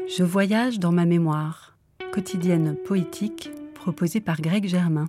Je voyage dans ma mémoire, quotidienne poétique proposée par Greg Germain.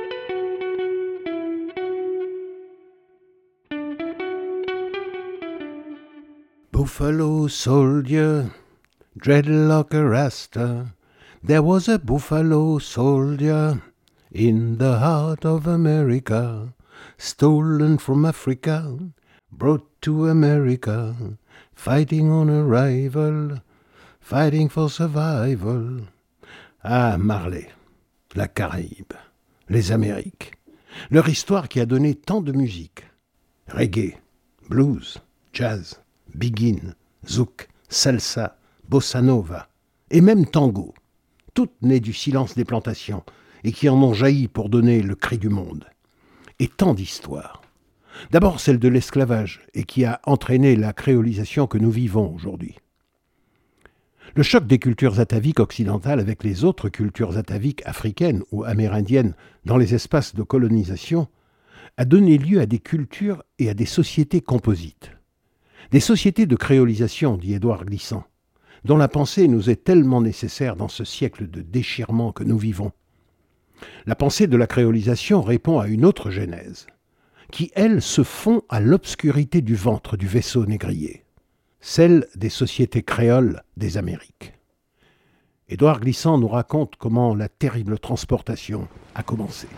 Buffalo soldier, dreadlock a rasta. There was a buffalo soldier in the heart of America, stolen from Africa, brought to America, fighting on arrival, fighting for survival. Ah, Marley, la Caraïbe, les Amériques, leur histoire qui a donné tant de musique. Reggae, blues, jazz, biguine, zouk, salsa, bossa nova et même tango, toutes nées du silence des plantations et qui en ont jailli pour donner le cri du monde. Et tant d'histoires. D'abord celle de l'esclavage et qui a entraîné la créolisation que nous vivons aujourd'hui. Le choc des cultures ataviques occidentales avec les autres cultures ataviques africaines ou amérindiennes dans les espaces de colonisation a donné lieu à des cultures et à des sociétés composites. Des sociétés de créolisation, dit Édouard Glissant, dont la pensée nous est tellement nécessaire dans ce siècle de déchirement que nous vivons. La pensée de la créolisation répond à une autre genèse, qui, elle, se fond à l'obscurité du ventre du vaisseau négrier, celle des sociétés créoles des Amériques. Édouard Glissant nous raconte comment la terrible transportation a commencé.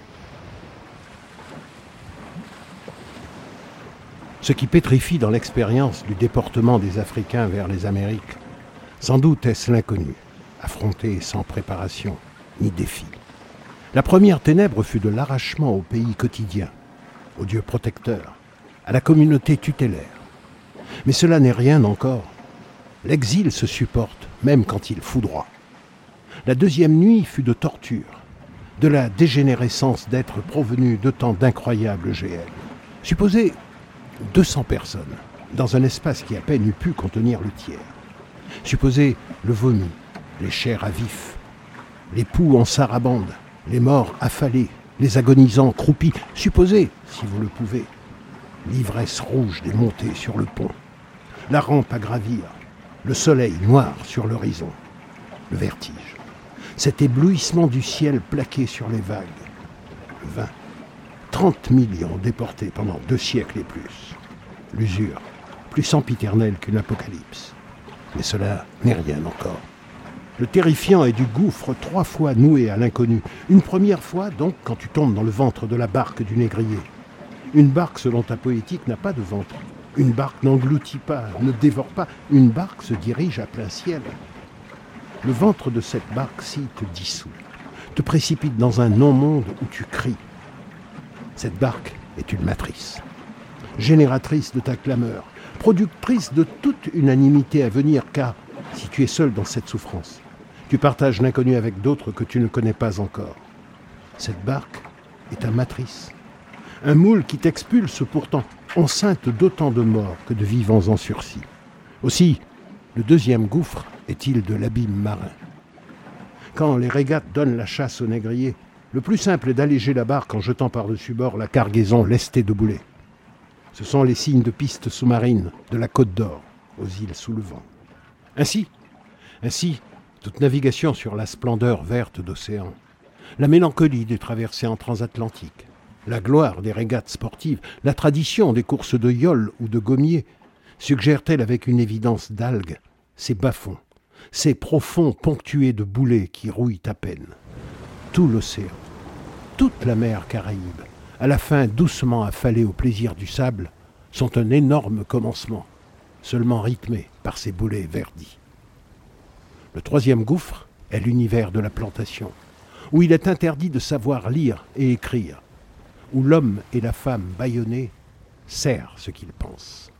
Ce qui pétrifie dans l'expérience du déportement des Africains vers les Amériques, sans doute est-ce l'inconnu, affronté sans préparation ni défi. La première ténèbre fut de l'arrachement au pays quotidien, au Dieu protecteur, à la communauté tutélaire. Mais cela n'est rien encore. L'exil se supporte, même quand il foudroie. La deuxième nuit fut de torture, de la dégénérescence d'êtres provenus de tant d'incroyables GL. Supposez 200 personnes, dans un espace qui à peine eût pu contenir le tiers. Supposez le vomi, les chairs à vif, les poux en sarabande, les morts affalés, les agonisants croupis. Supposez, si vous le pouvez, l'ivresse rouge des montées sur le pont, la rampe à gravir, le soleil noir sur l'horizon, le vertige, cet éblouissement du ciel plaqué sur les vagues. 30 millions déportés pendant 2 siècles et plus. L'usure, plus sempiternelle qu'une apocalypse. Mais cela n'est rien encore. Le terrifiant est du gouffre 3 fois noué à l'inconnu. Une première fois, donc, quand tu tombes dans le ventre de la barque du négrier. Une barque, selon ta poétique, n'a pas de ventre. Une barque n'engloutit pas, ne dévore pas. Une barque se dirige à plein ciel. Le ventre de cette barque-ci te dissout, te précipite dans un non-monde où tu cries. Cette barque est une matrice, génératrice de ta clameur, productrice de toute unanimité à venir, car si tu es seul dans cette souffrance, tu partages l'inconnu avec d'autres que tu ne connais pas encore. Cette barque est ta matrice, un moule qui t'expulse pourtant, enceinte d'autant de morts que de vivants en sursis. Aussi, le deuxième gouffre est-il de l'abîme marin. Quand les régates donnent la chasse aux négriers, le plus simple est d'alléger la barque en jetant par-dessus bord la cargaison lestée de boulets. Ce sont les signes de pistes sous-marines de la Côte d'Or aux îles sous le vent. Ainsi, toute navigation sur la splendeur verte d'océan, la mélancolie des traversées en transatlantique, la gloire des régates sportives, la tradition des courses de yole ou de gommiers, suggèrent-elles avec une évidence d'algues ces bas-fonds, ces profonds ponctués de boulets qui rouillent à peine. Tout l'océan, toute la mer Caraïbe, à la fin doucement affalée au plaisir du sable, sont un énorme commencement, seulement rythmé par ces boulets verdis. Le troisième gouffre est l'univers de la plantation, où il est interdit de savoir lire et écrire, où l'homme et la femme bâillonnés serrent ce qu'ils pensent.